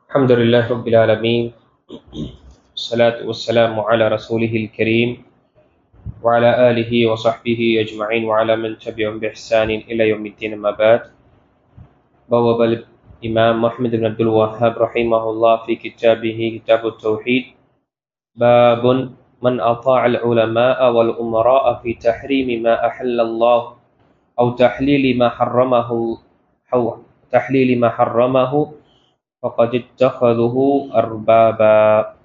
الحمد لله رب العالمين، الصلاة والسلام على رسوله الكريم وعلى آله وصحبه أجمعين وعلى من تبعهم بإحسان إلى يوم الدين. أما بعد، بواب الإمام محمد بن عبد الوهاب رحمه الله في كتابه كتاب التوحيد باب من أطاع العلماء والأمراء في تحريم ما أحل الله أو تحليل ما حرمه فقد اتخذه أربابا.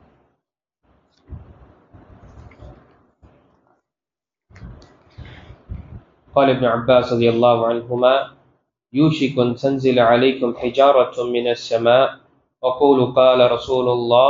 قال ابن عباس رضي الله عنهما: يوشك أن تنزل عليكم حجارة من السماء وقولوا قال رسول الله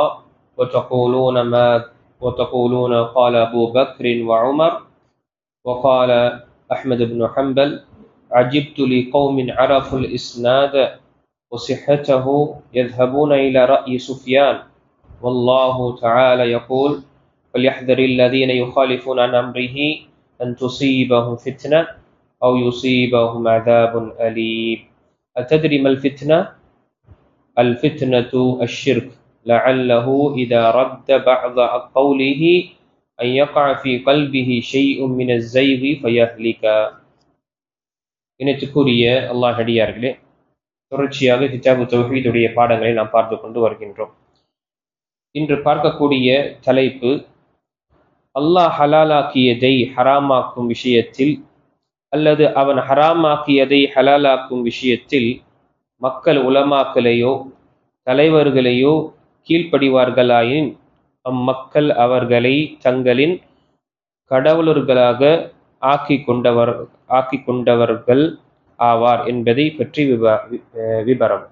وتقولون قال أبو بكر وعمر. وقال أحمد بن حنبل: عجبت لقوم عرفوا الإسناد وصحته يذهبون إلى رأي سفيان والله تعالى يقول: فليحذر الذين يخالفون عن أمره أن تصيبهم فتنة أو يصيبهم عذاب أليم. أتدري ما الفتنة؟ الفتنة الشرك، لعله إذا رد بعض قوله أن يقع في قلبه شيء من الزيغ فيهلك. இனத்துக்குரிய அல்லாஹ் அடியார்களே, தொடர்ச்சியாக கிதாபு தௌஹீதுடைய பாடங்களை நாம் பார்த்து கொண்டு வருகின்றோம். இன்று பார்க்கக்கூடிய தலைப்பு, அல்லாஹ் ஹலாலாக்கியதை ஹராமாக்கும் விஷயத்தில் அல்லது அவன் ஹராமாக்கியதை ஹலாலாக்கும் விஷயத்தில் மக்கள் உலமாக்களையோ தலைவர்களையோ கீழ்ப்படிவார்களாயின் அம்மக்கள் அவர்களை தங்களின் கடவுளர்களாக ஆக்கி கொண்டவர்கள் ஆவார் என்பதை பற்றி விபரம்.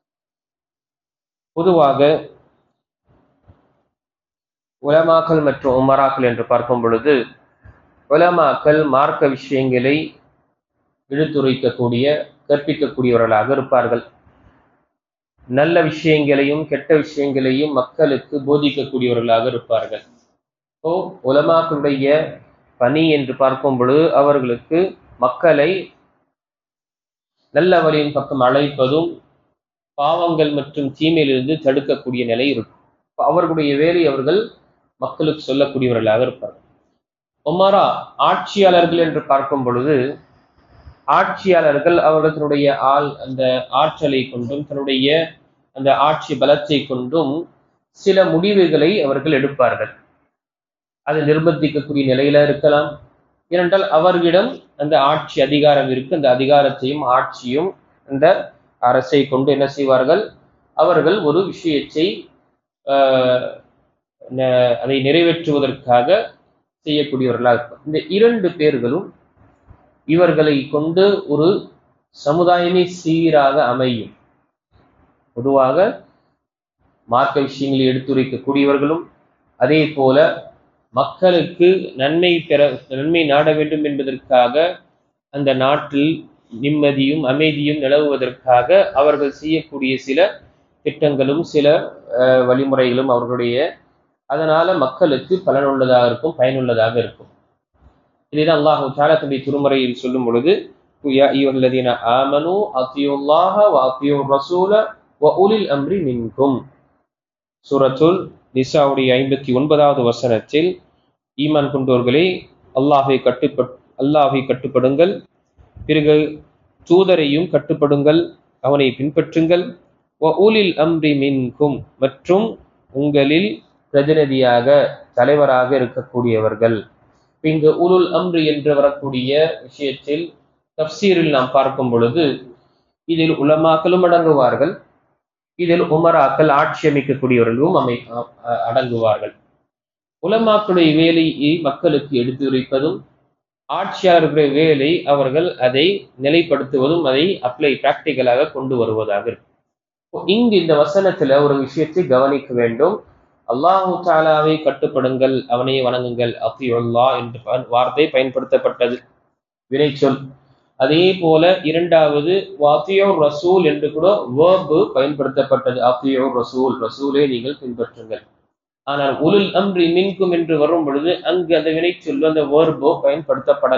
பொதுவாக உலமாக்கள் மற்றும் உமராக்கள் என்று பார்க்கும் பொழுது, உலமாக்கள் மார்க்க விஷயங்களை எடுத்துரைக்கக்கூடிய கற்பிக்கக்கூடியவர்களாக இருப்பார்கள். நல்ல விஷயங்களையும் கெட்ட விஷயங்களையும் மக்களுக்கு போதிக்கக்கூடியவர்களாக இருப்பார்கள். உலமாக்களுடைய பணி என்று பார்க்கும் பொழுது அவர்களுக்கு மக்களை நல்ல வழியின் பக்கம் அழைப்பதும் பாவங்கள் மற்றும் தீமையிலிருந்து தடுக்கக்கூடிய நிலை இருக்கும். அவர்களுடைய வேலை அவர்கள் மக்களுக்கு சொல்லக்கூடியவர்களாக இருப்பார்கள். உமரா, ஆட்சியாளர்கள் என்று பார்க்கும் பொழுது, ஆட்சியாளர்கள் அவர்களுடைய அந்த ஆற்றலை கொண்டும் தன்னுடைய அந்த ஆட்சி பலத்தை கொண்டும் சில முடிவுகளை அவர்கள் எடுப்பார்கள். அது நிர்பந்திக்கக்கூடிய நிலையில இருக்கலாம். ஏனென்றால் அவர்களிடம் அந்த ஆட்சி அதிகாரம் இருக்கு. அந்த அதிகாரத்தையும் ஆட்சியும் அந்த அரசை கொண்டு என்ன செய்வார்கள்? அவர்கள் ஒரு விஷயத்தை அதை நிறைவேற்றுவதற்காக செய்யக்கூடியவர்களாக இருப்பார். இந்த இரண்டு பேர்களும் இவர்களை கொண்டு ஒரு சமுதாயமே சீராக அமையும். பொதுவாக மார்க்க விஷயங்களை எடுத்துரைக்கக்கூடியவர்களும் அதே போல மக்களுக்கு நன்மை நாட வேண்டும் என்பதற்காக அந்த நாட்டில் நிம்மதியும் அமைதியும் நிலவுவதற்காக அவர்கள் செய்யக்கூடிய சில திட்டங்களும் சில வழிமுறைகளும் அவர்களுடைய அதனால மக்களுக்கு பலனுள்ளதாக இருக்கும், பயனுள்ளதாக இருக்கும். இதுதான் அல்லாஹ் தஆலா தன்னுடைய திருமறையில் சொல்லும் பொழுது, யா அய்யுஹல்லதீன ஆமனூ அத்தியுல்லாஹ வ அத்தியுர் ரசூல வ உலில் அம்ரி மின்கும். சூரத்துல் நிசாவுடைய 59வது வசனத்தில், ஈமான் கொண்டோர்களே, அல்லாஹை கட்டுப்படுங்கள், பிறகு தூதரையும் கட்டுப்படுங்கள், அவனை பின்பற்றுங்கள். வ உலில் அம்ரி மின்கும், மற்றும் உங்களில் பிரதிநிதியாக தலைவராக இருக்கக்கூடியவர்கள். இங்கு உலுல் அம்ரி என்று வரக்கூடிய விஷயத்தில் தஃப்சீரில் நாம் பார்க்கும் பொழுது, இதில் உலமாக்களும் அடங்குவார்கள், இதில் உமராக்கள் ஆட்சி அமைக்கக்கூடியவர்களும் அடங்குவார்கள். உலமாக்களுடைய வேலையை மக்களுக்கு எடுத்துரைப்பதும், ஆட்சியாளர்களுடைய வேலை அவர்கள் அதை நிலைப்படுத்துவதும், அதை பிராக்டிகலாக கொண்டு வருவதாக இருக்கும். இங்கு இந்த வசனத்துல ஒரு விஷயத்தை கவனிக்க வேண்டும். அல்லாஹு தஆலாவை கட்டுப்படுங்கள், அவனை வணங்குங்கள், அத்தியுல்லா என்ற வார்த்தை பயன்படுத்தப்பட்டது, வினை சொல். அதே போல இரண்டாவது அத்தியுர் ரசூல் என்று கூட வேர்பு பயன்படுத்தப்பட்டது. அத்தியுர் ரசூல், ரசூலை நீங்கள் பின்பற்றுங்கள். ஆனால் உலுல் அம்ரி மின்கும் என்று வரும் பொழுது அங்கு அந்த வினை சொல், அந்த வேர்போ பயன்படுத்தப்படல.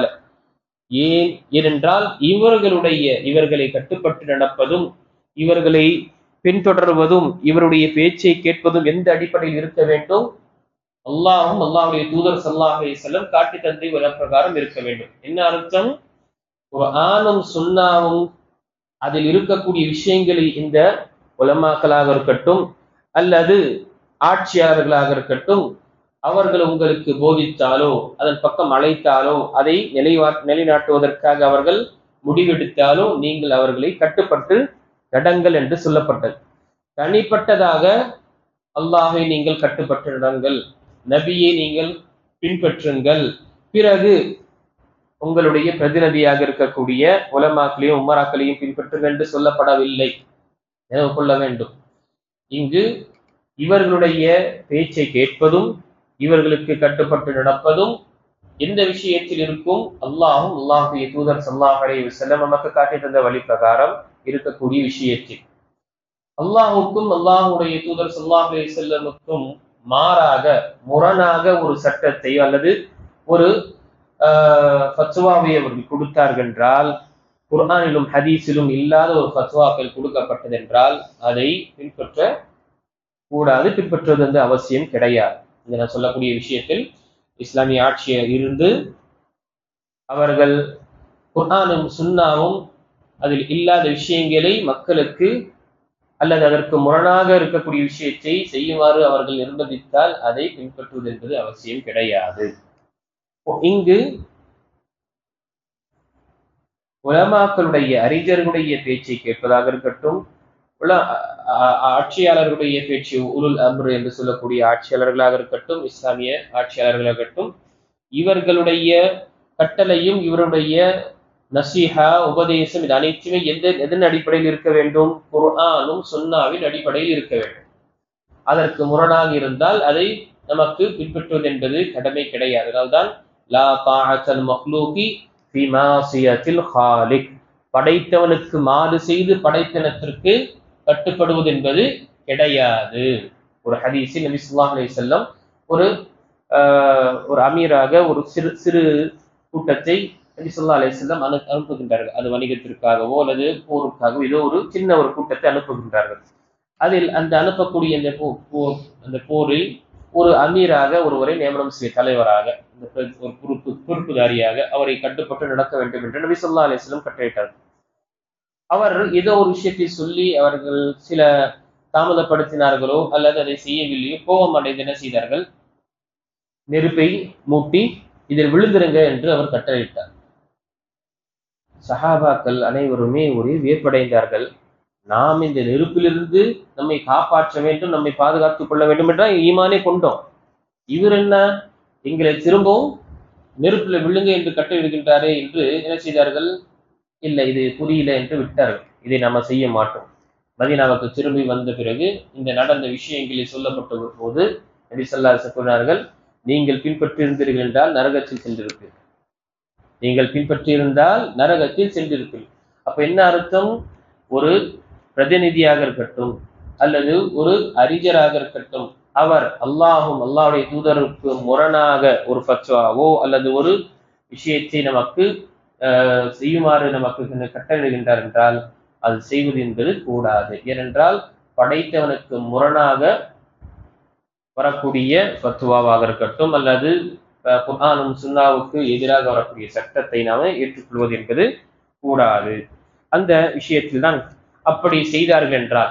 ஏனென்றால் இவர்களை கட்டுப்பட்டு நடப்பதும், இவர்களை பின்தொடர்வதும் இவருடைய பேச்சை கேட்பதும் எந்த அடிப்படையில் இருக்க வேண்டும்? அல்லாஹும் அல்லாஹ்வுடைய தூதர் ஸல்லல்லாஹு அலைஹி வஸல்லம் காட்டி தந்தை வர பிரகாரம் இருக்க வேண்டும். என்ன அர்த்தம்? குர்ஆனும் சுன்னாவும் அதில் இருக்கக்கூடிய விஷயங்களை இந்த உலமாக்களாக இருக்கட்டும் அல்லது ஆட்சியாளர்களாக இருக்கட்டும், அவர்கள் உங்களுக்கு போதித்தாலோ அதன் பக்கம் அழைத்தாலோ அதை நிலைநாட்டுவதற்காக அவர்கள் முடிவெடுத்தாலோ நீங்கள் அவர்களை கட்டுப்பட்டு நடங்கள் என்று சொல்லப்பட்டது. தனிப்பட்டதாக அல்லாஹை நீங்கள் கட்டுப்பட்டு நடங்கள், நபியை நீங்கள் பின்பற்றுங்கள், பிறகு உங்களுடைய பிரதிநிதியாக இருக்கக்கூடிய உலமாக்களையும் உமராக்களையும் பின்பற்றுங்கள் என்று சொல்லப்படவில்லை. நினைவு கொள்ள வேண்டும். இங்கு இவர்களுடைய பேச்சை கேட்பதும் இவர்களுக்கு கட்டுப்பட்டு நடப்பதும் எந்த விஷயத்தில் இருக்கும்? அல்லாஹும் அல்லாஹ்வுடைய தூதர் ஸல்லல்லாஹு அலைஹி வஸல்லம் நமக்கு காட்டி தந்த வழி பிரகாரம் இருக்கக்கூடிய விஷயத்தில். அல்லாஹுக்கும் அல்லாஹ்வுடைய தூதர் ஸல்லல்லாஹு அலைஹி வஸல்லமுக்கும் மாறாக முரணாக ஒரு சட்டத்தை அல்லது ஒரு ஃபத்வாவை அவர்கள் கொடுத்தார்கள் என்றால், குர்ஆனிலும் ஹதீஸிலும் இல்லாத ஒரு ஃபத்வாக்கள் கொடுக்கப்பட்டது என்றால் அதை பின்பற்ற கூடாது, பின்பற்றுவது வந்து அவசியம் கிடையாது. இங்க நான் சொல்லக்கூடிய விஷயத்தில் இஸ்லாமிய ஆட்சியில் இருந்து அவர்கள் குர்ஆனும் சுன்னாவும் அதில் இல்லாத விஷயங்களை மக்களுக்கு அல்லது அதற்கு முரணாக இருக்கக்கூடிய விஷயத்தை செய்யுமாறு அவர்கள் நிர்பந்தித்தால் அதை பின்பற்றுவது என்பது அவசியம் கிடையாது. இங்கு உலமாக்களுடைய அறிஞர்களுடைய பேச்சை கேட்பதாக இருக்கட்டும், ஆட்சியாளர்களுடைய பேச்சு உலுல் அம்ர் என்று சொல்லக்கூடிய ஆட்சியாளர்களாக இருக்கட்டும், இஸ்லாமிய ஆட்சியாளர்களாக இருக்கட்டும், இவர்களுடைய கட்டளையும் இவருடைய நசீஹா உபதேசம் இது அனைத்துமே எதன் அடிப்படையில் இருக்க வேண்டும்? குர்ஆனும் சுன்னாவின் அடிப்படையில் இருக்க வேண்டும். அதற்கு முரணாக இருந்தால் அதை நமக்கு பின்பற்றுவது என்பது கடமை கிடையாது. அதனால்தான் லா தாஅத்தல் மக்லூகி ஃபீ மாசியத்தில் ஹாலிக், படைத்தவனுக்கு மாறு செய்து படைத்தனத்திற்கு கட்டுப்படுவது என்பது கிடையாது. ஒரு ஹதீஸில் நபி ஸல்லல்லாஹு அலைஹி வஸல்லம் ஒரு அமீராக ஒரு சிறு கூட்டத்தை நபி ஸல்லல்லாஹு அலைஹி வஸல்லம் அனுப்புகின்றார்கள். அது வணிகத்திற்காகவோ அல்லது போருக்காகவோ ஏதோ ஒரு சின்ன ஒரு கூட்டத்தை அனுப்புகின்றார்கள். அதில் அந்த அனுப்பக்கூடிய அந்த போரில் ஒரு அமீராக ஒருவரை நியமனம் செய்ய, தலைவராக ஒரு பொறுப்புதாரியாக அவரை கட்டுப்பட்டு நடக்க வேண்டும் என்று நபி ஸல்லல்லாஹு அலைஹி வஸல்லம் கட்டளையிட்டார்கள். அவர் ஏதோ ஒரு விஷயத்தை சொல்லி அவர்கள் சில தாமதப்படுத்தினார்களோ அல்லது அதை செய்யவில்லையோ, கோபம் அடைந்து என்ன செய்தார்கள்? நெருப்பை மூட்டி இதில் விழுந்திருங்க என்று அவர் கட்டளையிட்டார். சஹாபாக்கள் அனைவருமே ஒரே வியப்படைந்தார்கள். நாம் இந்த நெருப்பிலிருந்து நம்மை காப்பாற்ற வேண்டும், நம்மை பாதுகாத்துக் கொள்ள வேண்டும் என்றால் ஈமானே கொண்டோம். இவர் என்ன எங்களை திரும்பவும் நெருப்பில் விழுங்க என்று கட்டளையிடுகின்றாரே என்று என்ன செய்தார்கள்? இல்லை, இது புரியல என்று விட்டார்கள். இதை நாம செய்ய மாட்டோம். மதீனாவுக்கு திரும்பி வந்த பிறகு இந்த நடந்த விஷயங்களில் சொல்லப்பட்ட போது நபி ஸல்லல்லாஹு அலைஹி வஸல்லம் சொன்னார்கள், நீங்கள் பின்பற்றியிருந்தீர்கள் என்றால் நரகத்தில் சென்றிருப்பீர்கள். நீங்கள் பின்பற்றியிருந்தால் நரகத்தில் சென்றிருப்பீர்கள். அப்ப என்ன அர்த்தம்? ஒரு பிரதிநிதியாக இருக்கட்டும் அல்லது ஒரு அறிஞராக இருக்கட்டும், அவர் அல்லாஹும் அல்லாஹ்வுடைய தூதருக்கு முரணாக ஒரு ஃபத்வாவோ அல்லது ஒரு விஷயத்தை நமக்கு செய்யுமாறு நமக்கு கட்டளையிடுகின்றார் என்றால் அது செய்வது என்பது கூடாது. ஏனென்றால் படைத்தவனுக்கு முரணாக வரக்கூடிய ஃபத்வாவாக இருக்கட்டும் அல்லது குர்ஆனும் சுன்னாவுக்கு எதிராக வரக்கூடிய சட்டத்தை நாம ஏற்றுக்கொள்வது என்பது கூடாது. அந்த விஷயத்தில் தான் அப்படி செய்தார்கள் என்றால்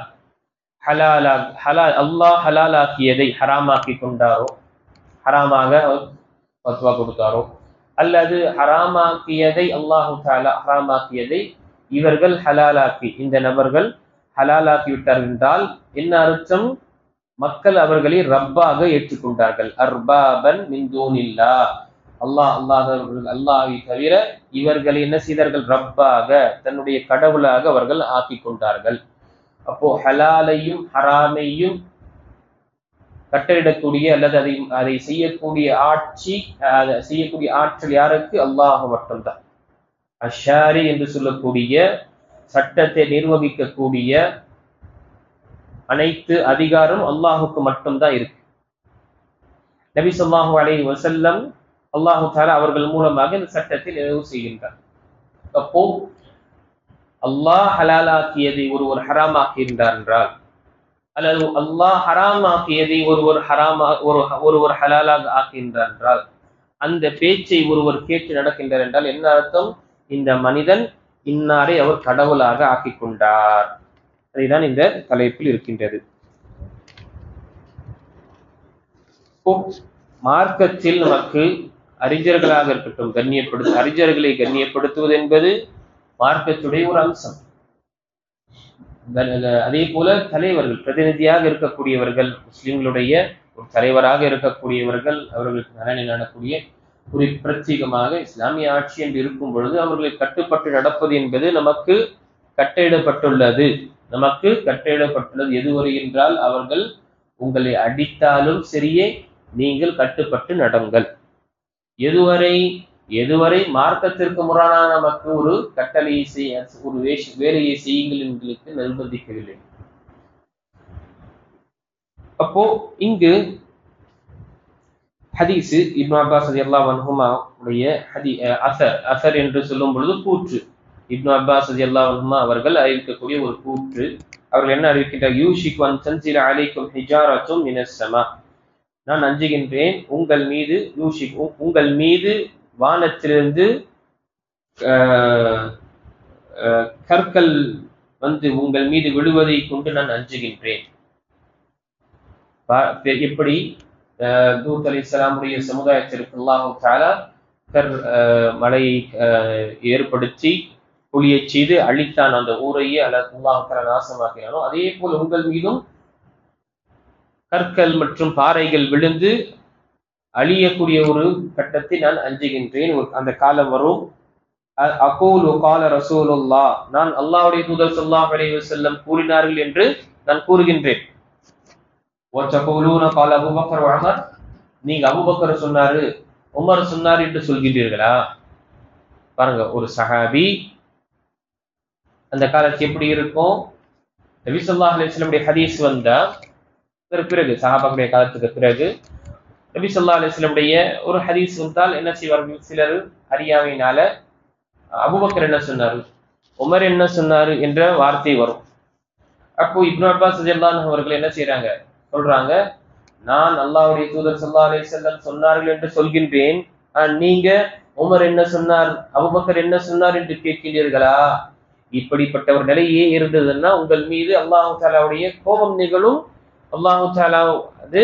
அல்லாஹ் ஹலாலாக்கியதை ஹராமாக்கி கொண்டாரோ, ஹராமாக ஃபத்வா கொடுத்தாரோ, அல்லது ஹராமாக்கியதை அல்லாஹு தஆலா ஹராமாக்கியதை இவர்கள் ஹலாலாக்கி, இந்த நபர்கள் ஹலாலாக்கி விட்டார்கள் என்றால் என்ன அர்த்தம்? மக்கள் அவர்களை ரப்பாக ஏற்றுக்கொண்டார்கள். அர்பாபன் மின் தூனில்லாஹ், அல்லாஹ்வை தவிர இவர்களை என்ன செய்தார்கள்? ரப்பாக, தன்னுடைய கடவுளாக அவர்கள் ஆக்கி கொண்டார்கள். அப்போ ஹலாலையும் ஹராமையும் கட்டளிடக்கூடிய அல்லது அதை செய்யக்கூடிய ஆற்றல் யாருக்கு? அல்லாஹ் மட்டும்தான். அஷாரி என்று சொல்லக்கூடிய சட்டத்தை நிர்வகிக்கக்கூடிய அனைத்து அதிகாரம் அல்லாஹுக்கு மட்டும்தான் இருக்கு. நபி ஸல்லல்லாஹு அலைஹி வஸல்லம் அல்லாஹு தஆலா அவர்கள் மூலமாக இந்த சட்டத்தை நிறைவு செய்கின்றார். அப்போ அல்லாஹ் ஹலாலாக்கியதை ஒருவர் ஹராமாக்கி இருந்தார் என்றால் அல்லது அல்லாஹ் ஹராமாக்கியதை ஒருவர் ஹலாலாக ஆக்கின்றார் என்றால், அந்த பேச்சை ஒருவர் கேட்டு நடக்கின்றார் என்றால் என்ன அர்த்தம்? இந்த மனிதன் இன்னாரை அவர் கடவுளாக ஆக்கிக் கொண்டார். அதுதான் இந்த தலைப்பில் இருக்கின்றது. மார்க்கத்தில் நமக்கு அறிஞர்களாக இருக்கட்டும், அறிஞர்களை கண்ணியப்படுத்துவது என்பது மார்க்கத்துடைய ஒரு அம்சம். அதே போல தலைவர்கள், பிரதிநிதியாக இருக்கக்கூடியவர்கள், முஸ்லிம்களுடைய ஒரு தலைவராக இருக்கக்கூடியவர்கள், அவர்களுக்கு நலனை நாடக்கூடிய ஒரு பிரத்யேகமாக இஸ்லாமிய ஆட்சி என்று இருக்கும் பொழுது அவர்களை கட்டுப்பட்டு நடப்பது என்பது நமக்கு கட்டளையிடப்பட்டுள்ளது. எதுவரை என்றால், அவர்கள் உங்களை அடித்தாலும் சரியே நீங்கள் கட்டுப்பட்டு நடங்கள். எதுவரை மார்க்கத்திற்கு முரணான நமக்கு ஒரு கட்டளையை ஒரு வேலையை செய்யுங்கள் எங்களுக்கு நிர்பந்திக்கவில்லை. அப்போ இங்கு ஹதீஸ் இப்னு அப்பாஸ் ரலியல்லாஹு அன்ஹுமா உடைய அஸர் என்று சொல்லும் பொழுது கூற்று. இப்னு அப்பாஸ் ரலியல்லாஹு அன்ஹுமா அவர்கள் அறிவிக்கக்கூடிய ஒரு கூற்று. அவர்கள் என்ன அறிவிக்கின்றார்? யூஷிகு அன் தன்ஸில அலைக்கும் ஹிஜாரத்தும் மினஸ் ஸமா. நான் அஞ்சுகின்றேன் உங்கள் மீது வானத்திலிருந்து கற்கள் வந்து உங்கள் மீது விழுவதை கொண்டு நான் அஞ்சுகின்றேன். எப்படி லூத் அலைஹிஸ்ஸலாமுடைய சமுதாயத்திற்கு அல்லாஹ் தஆலா மழையை ஏற்படுத்தி புலியை செய்து அழித்தான், அந்த ஊரையே அல்லாஹ் தஆலா நாசமாக்கினானோ, அதே போல் உங்கள் மீதும் கற்கள் மற்றும் பாறைகள் விழுந்து அழியக்கூடிய ஒரு கட்டத்தை நான் அஞ்சுகின்றேன். அந்த காலம் வரும். அகூலு கால ரசூலுல்லாஹ், நான் அல்லாஹ்வுடைய தூதர் ஸல்லல்லாஹு அலைஹி வஸல்லம் கூறினார்கள் என்று நான் கூறுகின்றேன். வதகூலூன கால அபூபக்கர் வ உமர், நீங்க அபூபக்கர் சொன்னாரு, உமர் சொன்னார் என்று சொல்கின்றீர்களா? பாருங்க, ஒரு சஹாபி அந்த காலத்து எப்படி இருக்கும்? நபி ஸல்லல்லாஹு அலைஹி வஸல்லம் உடைய ஹதீஸ் வந்தா பிறகு, சஹாபாக்களுடைய காலத்துக்கு பிறகு நபி ஸல்லல்லாஹு அலைஹி வஸல்லம் உடைய ஒரு ஹதீஸ் வந்தால் என்ன செய்வார்கள்? சிலர் அறியாமையினால அபூபக்கர் என்ன சொன்னாரு, உமர் என்ன சொன்னாரு என்ற வார்த்தை வரும். அப்போ இப்னு அப்பாஸ் ரலியல்லாஹு அன்ஹு அவர்கள் என்ன செய்யறாங்க? சொல்றாங்க, நான் அல்லாஹ்வுடைய தூதர் ஸல்லல்லாஹு அலைஹி வஸல்லம் சொன்னார்கள் என்று சொல்கின்றேன், நீங்க உமர் என்ன சொன்னார், அபூபக்கர் என்ன சொன்னார் என்று கேட்கிறீர்களா? இப்படிப்பட்ட ஒரு நிலையே இருந்ததுன்னா உங்கள் மீது அல்லாஹ் தஆலாவுடைய கோபம் நிகழும். அல்லாஹ் தஆலா அது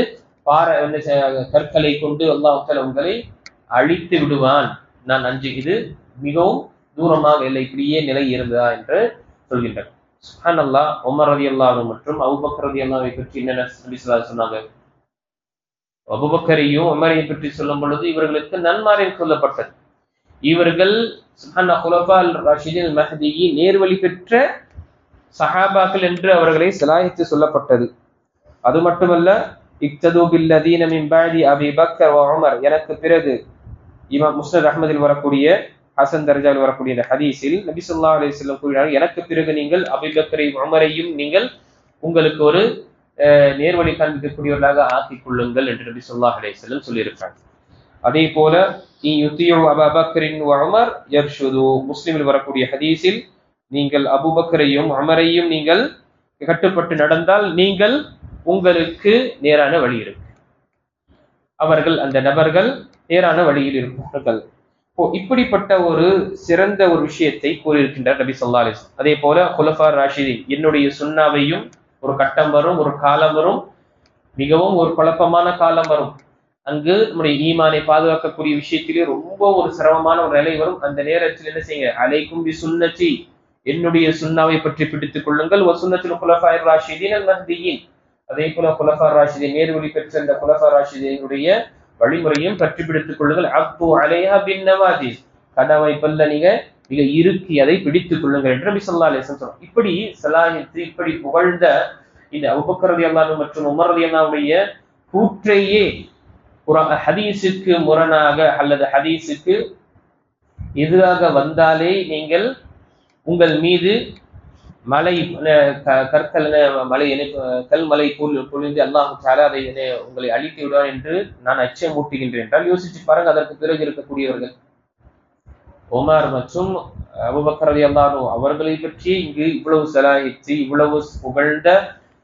கற்களை கொண்டு அல்லாஹ் தஆலா உங்களை அழித்து விடுவான். நான் இது மிகவும் தூரமாக இல்லை, இப்படியே நிலை இருந்ததா என்று சொல்கின்றனர். சுப்ஹானல்லாஹ். உமர் ரலியல்லாஹு அன்ஹு மற்றும் அபூபக்கர் ரலியல்லாஹு அன்ஹு பற்றி என்ன நபி ஸல்லல்லாஹு அலைஹி வஸல்லம் சொன்னாங்க? அபூபக்கரையும் உமரையும் பற்றி சொல்லும் பொழுது இவர்களுக்கு நன்மாராயம் சொல்லப்பட்டது. இவர்கள் குலஃபால் ராஷிதீன் மஹ்தியின் நேர்வழி பெற்ற சஹாபாக்கள் என்று அவர்களை சலாஹித்து சொல்லப்பட்டது. அது மட்டுமல்ல, இக்தது பில்லதீன மின் பஅதி அபீ பக்கர் வ உமர், எனக்கு பிறகு இமாம் முஸ்னத் அஹ்மதில் வரக்கூடிய ஹசன் தர்ஜாவில் வரக்கூடிய இந்த ஹதீஸில் நபி ஸல்லல்லாஹு அலைஹி வஸல்லம் கூறினார்கள், எனக்கு பிறகு நீங்கள் அபூ பக்கரையும் உமரையும் நீங்கள் உங்களுக்கு ஒரு நேர்வழி காண்பிக்கக்கூடியவர்களாக ஆக்கிக் கொள்ளுங்கள் என்று நபி ஸல்லல்லாஹு அலைஹி வஸல்லம் சொல்லியிருக்கிறார். அதே போல யுதியு அபூ பக்கரின் வ உமர் யர்ஷுது, முஸ்லிமில் வரக்கூடிய ஹதீஸில் நீங்கள் அபூபக்கரையும் உமரையும் நீங்கள் கட்டுப்பட்டு நடந்தால் நீங்கள் உங்களுக்கு நேரான வழி இருக்கு, அவர்கள் அந்த நபர்கள் நேரான வழியில் இருப்பார்கள். இப்படிப்பட்ட ஒரு சிறந்த ஒரு விஷயத்தை கூறியிருக்கின்றார் நபி ஸல்லல்லாஹு அலைஹி வஸல்லம். அதே போல குலஃபார் ராஷிதீன், என்னுடைய சுன்னாவையும் ஒரு கட்டம் வரும், ஒரு காலம் வரும், மிகவும் ஒரு குழப்பமான காலம் வரும். அங்கு நம்முடைய ஈமானை பாதுகாக்கக்கூடிய விஷயத்திலே ரொம்ப ஒரு சிரமமான ஒரு நிலை வரும். அந்த நேரத்தில் என்ன செய்யுங்க? அலைக்கும் பி சுன்னதி, என்னுடைய சுன்னாவை பற்றி பிடித்துக் கொள்ளுங்கள். வ சுன்னத்துல் குலஃபாயிர் ராஷிதீன் அல் மஹ்தியின், அதே போல குலஃபார் ராஷிதீன் நேர்வழி பெற்ற இந்த குலஃபார் ராஷிதீனுடைய வழிமுறையும் பற்றி பிடித்துக் கொள்ளுங்கள். அக்து அலைஹா பின் நவாஜிஸ், கதவை பல்ல நீங்க மிக இறுக்கி அதை பிடித்துக் கொள்ளுங்கள் என்று நபி ஸல்லல்லாஹு அலைஹி வஸல்லம் சொல்றாங்க. இப்படி சலாஹித்து, இப்படி புகழ்ந்த இந்த அபூபக்கர் ரலியல்லாஹு அன்ஹு மற்றும் உமர் ரலியல்லாஹு அன்ஹுடைய கூற்றையே ஹதீஸுக்கு முரணாக அல்லது ஹதீஸுக்கு எதிராக வந்தாலே நீங்கள் உங்கள் மீது மலை கல்மலை பொழிந்து அல்லாஹ் தஆலா அதை உங்களை அழித்து விடுவார் என்று நான் அச்சமூட்டுகின்றேன் என்றால் யோசிச்சு பாருங்க. அதற்கு பிறகு இருக்கக்கூடியவர்கள் உமர் மற்றும் அபூபக்கர் ரலியல்லாஹு அன்ஹு அவர்களை பற்றி இங்கு இவ்வளவு சலாஹித்து, இவ்வளவு புகழ்ந்த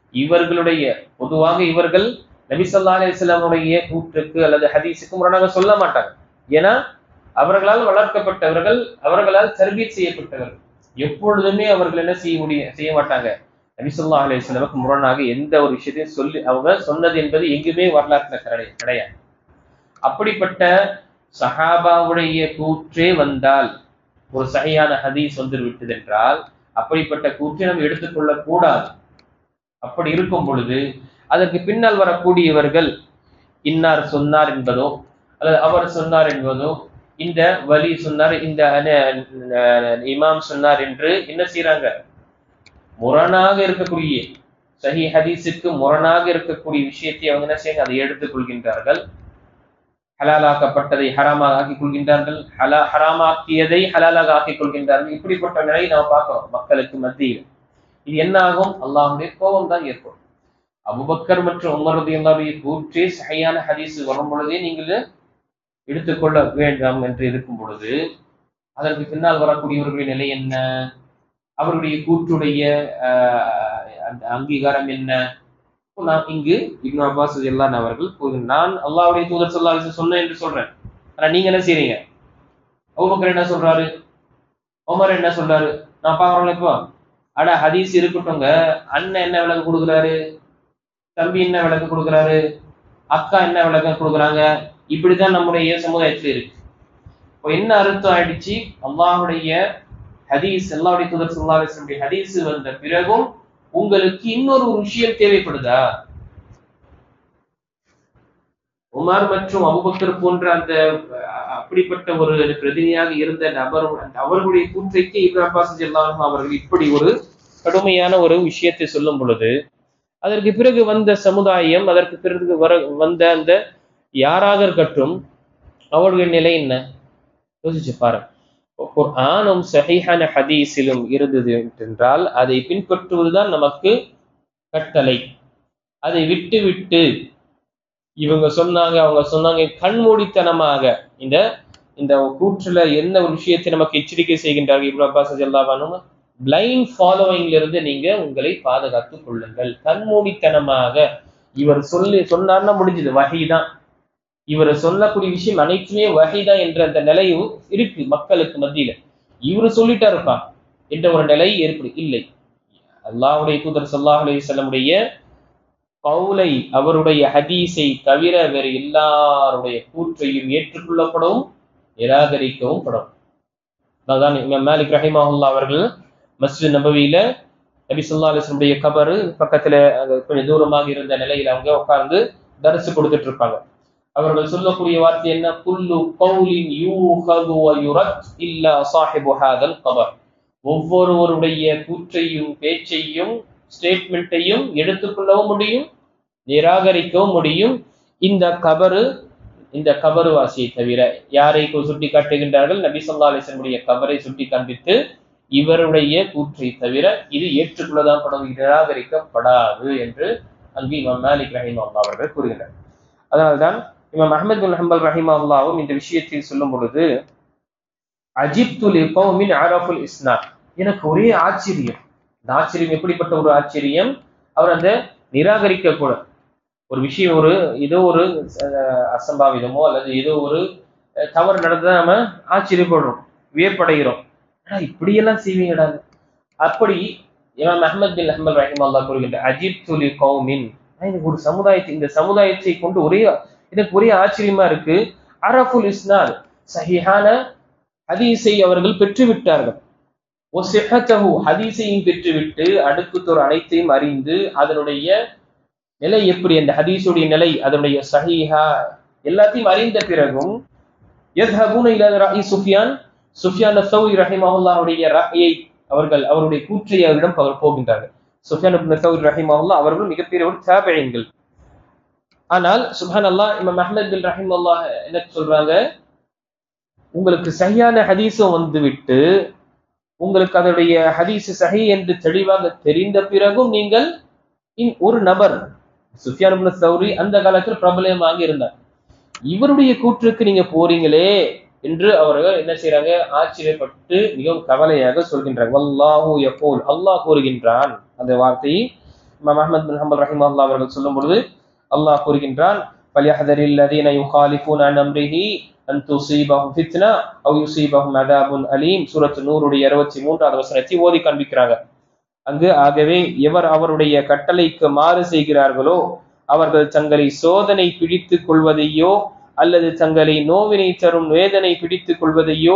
இவர்களுடைய பொதுவாக இவர்கள் நபி ஸல்லல்லாஹு அலைஹி வஸல்லம் கூற்றுக்கு அல்லது ஹதீஸுக்கு முரணாக சொல்ல மாட்டாங்க. ஏன்னா அவர்களால் வளர்க்கப்பட்டவர்கள், அவர்களால் தர்பீத் செய்யப்பட்டவர்கள். எப்பொழுதுமே அவர்கள் என்ன செய்ய மாட்டாங்க, நபி ஸல்லல்லாஹு அலைஹி வஸல்லம் முரணாக எந்த ஒரு விஷயத்தையும் சொல்லி அவங்க சொன்னது என்பது எங்குமே வரலாற்றுல கிடையாது. அப்படிப்பட்ட சஹாபாவுடைய கூற்றே வந்தால் ஒரு சஹீஹான ஹதீஸ் வந்து விட்டது என்றால் அப்படிப்பட்ட கூற்றை நம்ம எடுத்துக்கொள்ள கூடாது. அப்படி இருக்கும் பொழுது அதற்கு பின்னால் வரக்கூடியவர்கள் இன்னார் சொன்னார் என்பதோ அல்லது அவர் சொன்னார் என்பதோ, இந்த வலி சொன்னார், இந்த இமாம் சொன்னார் என்று என்ன செய்யறாங்க, முரணாக இருக்கக்கூடிய சஹீஹ் ஹதீஸுக்கு முரணாக இருக்கக்கூடிய விஷயத்தை அவங்க என்ன செய்ய அதை எடுத்துக் கொள்கின்றார்கள். ஹலாலாக்கப்பட்டதை ஹராமாக ஆக்கிக் கொள்கின்றார்கள், ஹராமாக்கியதை ஹலாலாக ஆக்கிக் கொள்கின்றார்கள். இப்படிப்பட்ட நிலையை நாம் பார்க்கிறோம் மக்களுக்கு மத்தியில். இது என்ன ஆகும், அல்லாஹ்வுடைய கோபம் தான் ஏற்படும். அபூபக்கர் மற்றும் உமர் ரலியல்லாஹு அன்ஹு கூற்றே சஹீஹான ஹதீஸ் வரும் பொழுதே நீங்கள் எடுத்துக்கொள்ள வேண்டாம் என்று இருக்கும் பொழுது அதற்கு பின்னால் வரக்கூடியவர்களுடைய நிலை என்ன, அவருடைய கூற்றுடைய அங்கீகாரம் என்ன? நான் இங்கு இப்னு அப்பாஸ் ரலியல்லாஹு அவர்கள் நான் அல்லாஹ்வுடைய தூதர் ஸல்லல்லாஹு அலைஹி வஸல்லம் சொன்னேன் என்று சொல்றேன். ஆனா நீங்க என்ன செய்றீங்க, அபூபக்கர் என்ன சொல்றாரு, உமர் என்ன சொல்றாரு, நான் பாக்குறேன். இப்போ அட ஹதீஸ் இருக்கட்டும்ங்க, அண்ணன் என்ன விளக்கம் கொடுக்குறாரு, தம்பி என்ன விளக்கம் கொடுக்குறாரு, அக்கா என்ன விளக்கம் கொடுக்குறாங்க, இப்படிதான் நம்முடைய சமுதாயத்தில் இருக்கு. இப்போ என்ன அர்த்தம் ஆயிடுச்சு, அல்லாஹ்வுடைய ஹதீஸ், அல்லாஹ்வுடைய தூதர் ஸல்லல்லாஹு அலைஹி வஸல்லம் ஹதீஸ் வந்த பிறகும் உங்களுக்கு இன்னொரு விஷயம் தேவைப்படுதா? உமர் மற்றும் அபூபக்கர் போன்ற அந்த அப்படிப்பட்ட ஒரு பிரதிநிதியாக இருந்த நபர் அவர்களுடைய கூற்றைக்கு இப்னு அப்பாஸ் ரலியல்லாஹு அன்ஹு அவர்கள் இப்படி ஒரு கடுமையான ஒரு விஷயத்தை சொல்லும் பொழுது அதற்கு பிறகு வந்த சமுதாயம், அதற்கு பிறகு வந்த அந்த யாராக இருக்கட்டும் அவர்களுடைய நிலை என்ன யோசிச்சு பாருங்க. குர்ஆனும் சஹீஹான ஹதீஸிலும் இருந்தது என்றால் அதை பின்பற்றுவதுதான் நமக்கு கட்டளை. அதை விட்டு விட்டு இவங்க சொன்னாங்க அவங்க சொன்னாங்க கண்மூடித்தனமாக இந்த இந்த கூற்றுல என்ன ஒரு விஷயத்தை நமக்கு எச்சரிக்கை செய்கின்றார்கள் இப்னு அப்பாஸ் ரலியல்லாஹு அன்ஹு, பிளைண்ட் ஃபாலோவிங்ல இருந்து நீங்க உங்களை பாதுகாத்துக் கொள்ளுங்கள். கண்மூடித்தனமாக இவர் சொன்னார்னா முடிஞ்சது, வஹீதான், இவர் சொல்லக்கூடிய விஷயம் அனைத்துமே வஹீதான் என்ற அந்த நிலையும் இருக்கு மக்களுக்கு மத்தியில. இவரு சொல்லிட்டா இருப்பா என்ற ஒரு நிலை ஏற்படு இல்லை. அல்லாஹ்வுடைய தூதர் ஸல்லல்லாஹு அலைஹி வஸல்லமுடைய கவுலை, அவருடைய ஹதீஸை தவிர வேறு எல்லாருடைய கூற்றையும் ஏற்றுக்கொள்ளப்படவும் நிராகரிக்கவும் படும். அதான் இமாம் மாலிக் ரஹிமஹுல்லாஹ் அவர்கள் மஸ்ஜித் நபவியில நபி ஸல்லல்லாஹு அலைஹி வஸல்லம் கபரு பக்கத்துல கொஞ்சம் தூரமாக இருந்த நிலையில அவங்க உட்கார்ந்து தரிசு கொடுத்துட்டு இருப்பாங்க. அவர்கள் சொல்லக்கூடிய வார்த்தை என்ன, குல்லு கௌலின் யூஹது வ யுரத் இல்லா ஸாஹிபு ஹாதல் கபர். ஒவ்வொருவருடைய கூற்றையும் பேச்சையும் ஸ்டேட்மெண்ட்டையும் எடுத்துக்கொள்ளவும் முடியும், நிராகரிக்கவும் முடியும் இந்த கபரு வாசியை தவிர. யாரை சுட்டி காட்டுகின்றார்கள், நபி ஸல்லல்லாஹு அலைஹி வஸல்லம் கபரை சுட்டி காண்பித்து இவருடைய கூற்றை தவிர இது ஏற்றுக்கொள்ளதான் படும், நிராகரிக்கப்படாது என்று அங்கு இமாம் மாலிக் ரஹிமஹுல்லாஹ் அவர்கள் கூறுகின்றனர். அதனால்தான் இமாம் அஹ்மத் பின் ஹம்பல் ரஹிமஹுல்லாஹ் இந்த விஷயத்தில் சொல்லும் பொழுது அஜிப்து லிகௌமின் அரஃபுல் இஸ்னாத், எனக்கு ஒரே ஆச்சரியம். இந்த ஆச்சரியம் எப்படிப்பட்ட ஒரு ஆச்சரியம், அவர் அந்த நிராகரிக்க கூட ஒரு விஷயம், ஏதோ ஒரு அசம்பாவிதமோ அல்லது ஏதோ ஒரு தவறு நடந்தா நம்ம ஆச்சரியப்படுறோம், வியப்படைகிறோம், இப்படியெல்லாம் செய்வீங்கடா. அப்படி இமாம் அஹ்மத் பின் ஹம்பல் ரஹிமஹுல்லாஹ் கூறுகின்ற அஜிப்து லிகௌமின், எனக்கு ஒரு சமுதாயத்தை, இந்த சமுதாயத்தை கொண்டு எனக்கு ஒரே ஆச்சரியமா இருக்கு. அரஃபுல் இஸ்னாத், சஹீஹான ஹதீஸை அவர்கள் பெற்றுவிட்டார்கள். ஹதீஸையும் பெற்றுவிட்டு அடுக்குத்தோர் அனைத்தையும் அறிந்து அதனுடைய நிலை எப்படி, அந்த ஹதீஸுடைய நிலை, அதனுடைய சஹீஹா எல்லாத்தையும் அறிந்த பிறகும் யذهبون الى رأي சுஃபியான் அஸ்-ஸௌரி ரஹிமஹுல்லாஹுடைய ரஅயை அவருடைய கூற்றை அவரிடம் போகின்றார்கள். சுஃபியான் இப்னு ஸௌரி ரஹிமஹுல்லாஹ் அவர்கள் மிகப்பெரிய ஒரு தாபிஈன்கள். ஆனால் சுப்ஹானல்லாஹ் இமாம் அஹ்மத் பின் ரஹிமஹுல்லாஹ் என்ன சொல்றாங்க, உங்களுக்கு சஹீஹான ஹதீஸும் வந்து விட்டு உங்களுக்கு அதனுடைய ஹதீஸ் சஹீ என்று தெளிவாக தெரிந்த பிறகும் நீங்கள் ஒரு நபர் சுஃபியான் இப்னு ஸௌரி அந்த காலத்தில் பிரபலமாக இருந்தார், இவருடைய கூற்றுக்கு நீங்க போறீங்களே என்று அவர்கள் என்ன செய்யறாங்க, ஆச்சரியப்பட்டு மிகவும் கவலையாக சொல்கின்றார். வல்லாஹு யகூல், அல்லாஹ் கூறுகின்றான். அந்த வார்த்தையை இமாம் அஹ்மத் பின் ஹம்பல் ரஹிமஹுல்லாஹ் அவர்கள் சொல்லும் பொழுது அல்லாஹ் கூறுகின்றான், ஃபல்யஹ்தரில் லதீன யுகாலிஃபூன அன் அம்ரிஹி அன் துஸீபஹும் ஃபித்னா அவ் யுஸீபஹும் அஸாபுன் அலீம். சூரத்து நூருடைய 63வது வசனத்தை ஓதி காண்பிக்கிறாங்க. அங்கு ஆகவே எவர் அவருடைய கட்டளைக்கு மாறு செய்கிறார்களோ அவர்கள் தங்களை சோதனை பிடித்துக் கொள்வதையோ அல்லது தங்களை நோவினை தரும் வேதனை பிடித்துக் கொள்வதையோ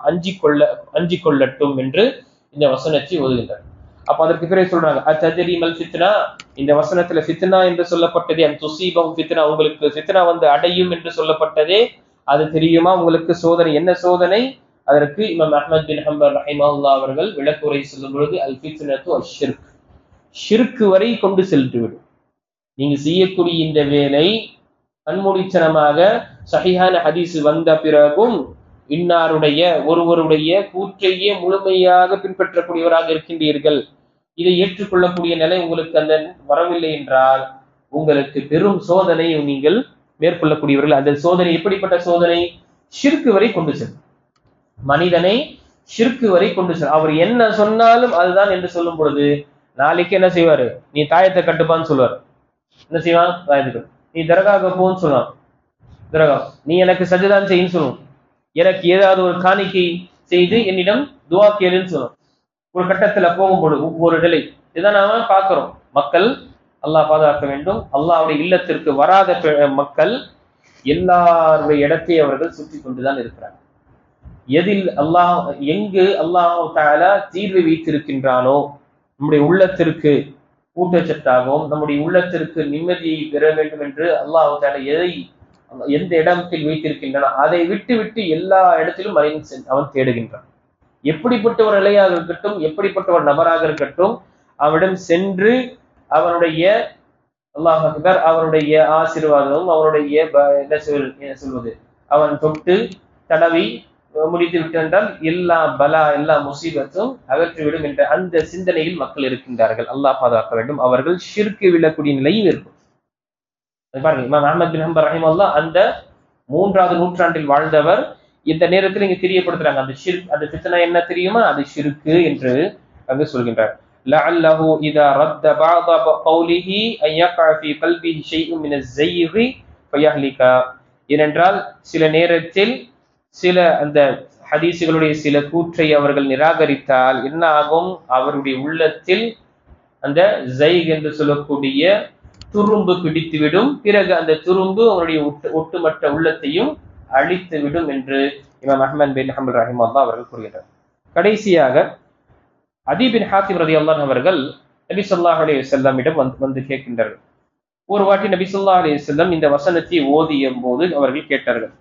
அஞ்சிக் கொள்ளட்டும் என்று இந்த வசனத்தை ஓதுகின்றனர். அப்ப அதற்கு பிறகு சொல்றாங்க, அத்தஜரி மல் ஃபித்னா, இந்த வசனத்துல ஃபித்னா என்று சொல்லப்பட்டதே, அந்த துஸீபஹும் ஃபித்னா, உங்களுக்கு ஃபித்னா வந்து அடையும் என்று சொல்லப்பட்டதே அது தெரியுமா உங்களுக்கு? சோதனை என்ன சோதனை? அதற்கு இமாம் அஹ்மத் பின் ஹம்பல் ரஹிமஹுல்லாஹ் அவர்கள் விளக்குரை சொல்லும் பொழுது, அல் ஃபித்னத்து அஷ்ஷிர்க், ஷிர்க் வரை கொண்டு சென்றுவிடும். நீங்க செய்யக்கூடிய இந்த வேலை கண்மூடித்தனமாக சஹீஹான ஹதீஸ் வந்த பிறகும் இன்னாருடைய ஒருவருடைய கூற்றையே முழுமையாக பின்பற்றக்கூடியவராக இருக்கின்றீர்கள், இதை ஏற்றுக்கொள்ளக்கூடிய நிலை உங்களுக்கு அந்த வரவில்லை என்றால் உங்களுக்கு பெரும் சோதனை நீங்கள் மேற்கொள்ளக்கூடியவர்கள். அந்த சோதனை எப்படிப்பட்ட சோதனை? ஷிர்க் வரை கொண்டு செல்லும் மனிதனை, ஷிர்க் வரை கொண்டு செல்லும். அவர் என்ன சொன்னாலும் அதுதான் என்று சொல்லும் பொழுது நாளைக்கு என்ன செய்வாரு? நீ தாயத்தை கட்டுப்பான்னு சொல்லுவார். என்ன செய்வான்? தாயத்துக்கு. நீ தர்காவுக்கு போன்னு சொல்லுவான். தர்கா, நீ எனக்கு சஜ்தான் செய்யுன்னு சொல்லுவோம். எனக்கு ஏதாவது ஒரு காணிக்கை செய்து என்னிடம் துவா கேளுன்னு சொல்லுவோம். ஒரு கட்டத்துல போகும்பொழுது ஒவ்வொரு நிலை இதான் நாம பார்க்கிறோம். மக்கள், அல்லாஹ் பாதுகாக்க வேண்டும், அல்லாஹ்வுடைய இல்லத்திற்கு வராத மக்கள் எல்லாருடைய இடத்தை அவர்கள் சுற்றி கொண்டுதான் இருக்கிறார். எதில் எங்கு அல்லாஹ் தஆலா தீர்வை வைத்திருக்கின்றானோ நம்முடைய உள்ளத்திற்கு ஊட்டச்சத்தாகவும் நம்முடைய உள்ளத்திற்கு நிம்மதியை பெற வேண்டும் என்று அல்லாஹ் தஆலா எந்த இடத்தில் வைத்திருக்கின்றன அதை விட்டு விட்டு எல்லா இடத்திலும் அவன் தேடுகின்றான். எப்படிப்பட்ட ஒரு நிலையாக இருக்கட்டும், எப்படிப்பட்ட ஒரு நபராக இருக்கட்டும், அவனிடம் சென்று அவனுடைய அல்லாஹ் அக்பர், அவனுடைய ஆசீர்வாதமும் அவனுடைய என்ன சொல்வது, அவன் தொட்டு தடவி முடித்து விட்டென்றால் எல்லா பலா எல்லா முசீபத்தும் அகற்றிவிடும் என்ற அந்த சிந்தனையில் மக்கள் இருக்கின்றார்கள். அல்லாஹ் பாதுகாக்க வேண்டும். அவர்கள் ஷிர்க் விழக்கூடிய நிலையில் இருக்கும். பாருங்க, இமாம் அஹ்மத் பின் ஹம்பல் ரஹிமஹுல்லாஹ் அந்த 3வது நூற்றாண்டில் வாழ்ந்தவர். இந்த நேரத்தில் இங்க தெரியப்படுத்துறாங்க அந்த ஷிர்க், அந்த ஃபித்னா என்ன தெரியுமா? அது ஷிர்க் என்று அங்கு சொல்கின்றார். லஅல்லஹு இதா ரத்த பஅத கௌலிஹி அன் யக்அ ஃபீ கல்பிஹி ஷைஉன் மின ஸையி ஃபயஹ்லிக. ஏனென்றால் சில நேரத்தில் சில அந்த ஹதீஸுகளுடைய சில கூற்றை அவர்கள் நிராகரித்தால் என்ன ஆகும்? அவருடைய உள்ளத்தில் அந்த ஸைக் என்று சொல்லக்கூடிய துரும்பு பிடித்துவிடும். பிறகு அந்த துரும்பு அவருடைய ஒட்டுமொத்த உள்ளத்தையும் அழித்து விடும் என்று இமாம் அஹ்மத் பின் ஹம்பல் ரஹிமஹுல்லாஹ் அவர்கள் கூறுகிறார். கடைசியாக அதி பின் ஹாத்திம் ரலியல்லாஹு அவர்கள் நபி ஸல்லல்லாஹு அலைஹி வஸல்லமிடம் வந்து கேட்கின்றார்கள். ஒரு வாட்டி நபி ஸல்லல்லாஹு அலைஹி வஸல்லம் இந்த வசனத்தை ஓதிய போது அவர்கள் கேட்டார்கள்.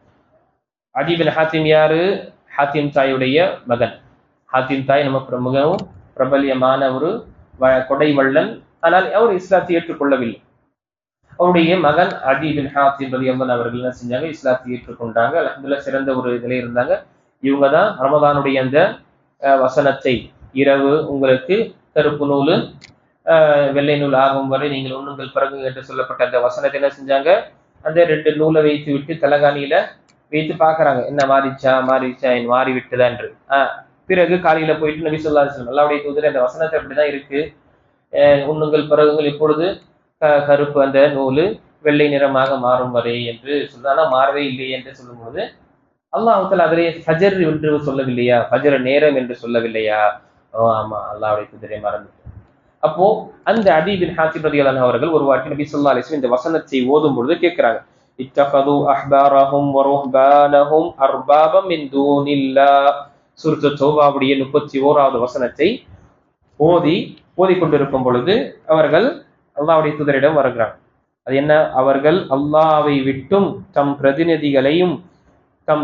அதி பின் ஹாத்திம் யாரு? ஹாத்திம் தாயுடைய மகன். ஹாத்திம் தாய் நமக்கு மிகவும் பிரபல்யமான ஒரு கொடை வள்ளல். ஆனால் அவர் இஸ்லாத்தை ஏற்றுக்கொள்ளவில்லை. அவருடைய மகன் அதி பின் ஹாத்திம் ரலியல்லாஹு அவர்கள் என்ன செஞ்சாங்க? இஸ்லாத்தை ஏற்றுக்கொண்டாங்க. அல்ஹம்துலில்லாஹ் சிறந்த ஒரு நிலை இருந்தாங்க. இவங்க தான் ரமதானுடைய அந்த வசனத்தை இரவு உங்களுக்கு கருப்பு நூல் வெள்ளை நூல் ஆகும் வரை நீங்கள் உண்ணுங்கள் பிறகு என்று சொல்லப்பட்ட அந்த வசனத்தை என்ன செஞ்சாங்க? அந்த 2 நூலை வைத்து விட்டு தலகாணியில வைத்து பாக்குறாங்க, என்ன மாறிச்சா மாறி விட்டுதா என்று. பிறகு காலையில போயிட்டு நபி ஸல்லல்லாஹு அலைஹி வஸல்லம், அல்லாஹ்வுடைய தூதரே அந்த வசனத்தை அப்படிதான் இருக்கு, உண்ணுங்கள் பிறகுங்கள் இப்பொழுது கருப்பு அந்த நூலு வெள்ளை நிறமாக மாறும் வரை என்று சொல்றாங்க. மாறவே இல்லை என்று சொல்லும் பொழுது அல்லாஹ் தஆலா அதிலே ஃபஜர் என்று சொல்லவில்லையா? ஃபஜர் நேரம் என்று சொல்லவில்லையா? ஆமா, அல்லாஹ்வுடைய தூதரே மறந்துட்டேன். அப்போ அந்த அதி பின் ஹாத்திம் ரலியல்லாஹு அவர்கள் ஒரு வாட்டி நபி ஸல்லல்லாஹு அலைஹி வஸல்லம் இந்த வசனத்தை ஓதும் பொழுது கேட்கிறாங்க, இத்தகது அஹ்பாரஹும் வ ருஹ்பானஹும் அர்பாபம் மின் தூனில்லாஹ். சூரத்து தௌபாவுடைய 31வது வசனத்தை ஓதிக்கொண்டிருக்கும் பொழுது அவர்கள் அல்லாஹ்வுடைய தூதரிடம் வருகிறாங்க. அது என்ன? அவர்கள் அல்லாஹ்வை விட்டும் தம் பிரதிநிதிகளையும் தம்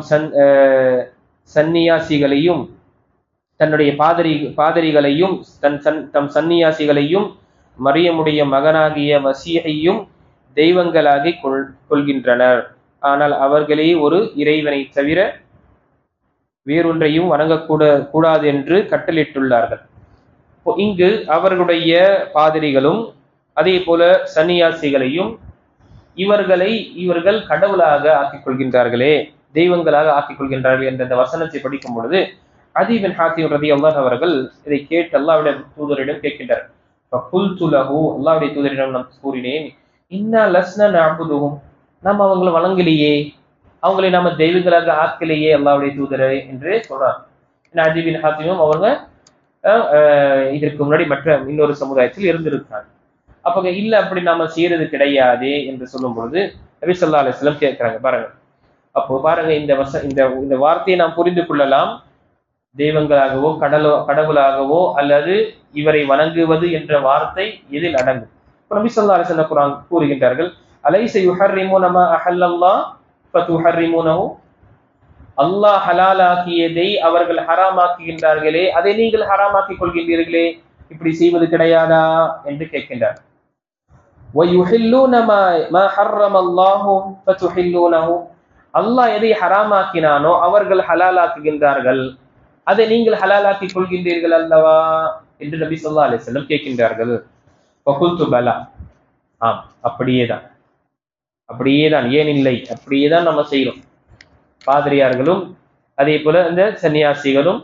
சன்னியாசிகளையும் தன்னுடைய பாதிரிகளையும் தம் சன்னியாசிகளையும் மரியமுடைய மகனாகிய மசீஹையும் தெய்வங்களாகி கொள்கின்றனர். ஆனால் அவர்களே ஒரு இறைவனை தவிர வேறொன்றையும் வணங்கக்கூடாது என்று கட்டளிட்டுள்ளார்கள். இங்கு அவர்களுடைய பாதிரிகளும் அதே போல சன்னியாசிகளையும் இவர்கள் கடவுளாக ஆக்கிக் கொள்கின்றார்களே, தெய்வங்களாக ஆக்கிக் கொள்கின்றார்கள் என்ற இந்த வசனத்தை படிக்கும் பொழுது அதி பின் ஹாத்திம் ரலியல்லாஹு அவர்கள் இதை கேட்டு அல்லாஹ்வுடைய தூதரிடம் கேட்கின்றார், அல்லாஹ்வுடைய தூதரிடம் நான் கூறினேன், இன்னா லஸ்னா நஅபுதுஹும், நாம் அவங்களை வணங்கலையே, அவங்களை நாம தெய்வங்களாக ஆக்கலையே அல்லாஹ்வுடைய தூதரே என்று சொல்றாங்க. அதி பின் ஹாத்திமும் அவங்க இதற்கு முன்னாடி மற்ற இன்னொரு சமுதாயத்தில் இருந்திருக்காங்க. அப்ப இல்ல அப்படி நாம செய்யறது கிடையாது என்று சொல்லும் பொழுது நபி ஸல்லல்லாஹு அலைஹி வஸல்லம் கேட்கிறாங்க. பாருங்க, அப்போ பாருங்க, இந்த வார்த்தையை நாம் புரிந்து கொள்ளலாம். தெய்வங்களாகவோ கடவுளாகவோ அல்லது இவரை வணங்குவது என்ற வார்த்தை எதில் அடங்கும்? நபி ஸல்லல்லாஹு அலைஹி வஸல்லம் குர்ஆன் கூறுகின்றார்கள், அலைஸ யுஹர்ரிமூன மா அஹல்லல்லாஹ் ஃபதுஹர்ரிமூனஹு, அல்லாஹ் ஹலாலாக்கியதை அவர்கள் ஹராமாக்குகின்றார்களே, அதை நீங்கள் ஹராமாக்கிக் கொள்கின்றீர்களே, இப்படி செய்வது கிடையாதா என்று கேட்கின்றார். வயுஹில்லூன மா ஹர்ரமல்லாஹு ஃபதுஹில்லூனஹு, அல்லாஹ் எதை ஹராமாக்கினானோ அவர்கள் ஹலாலாக்குகின்றார்கள், அதை நீங்கள் ஹலாலாக்கிக் கொள்கின்றீர்கள் அல்லவா என்று நபி ஸல்லல்லாஹு அலைஹி வஸல்லம் கேட்கின்றார்கள். ஃபகுல்து பலா, ஆம் அப்படியேதான், ஏன் இல்லை, அப்படியேதான் நம்ம செய்யறோம். பாதிரியார்களும் அதே போல இந்த சன்னியாசிகளும்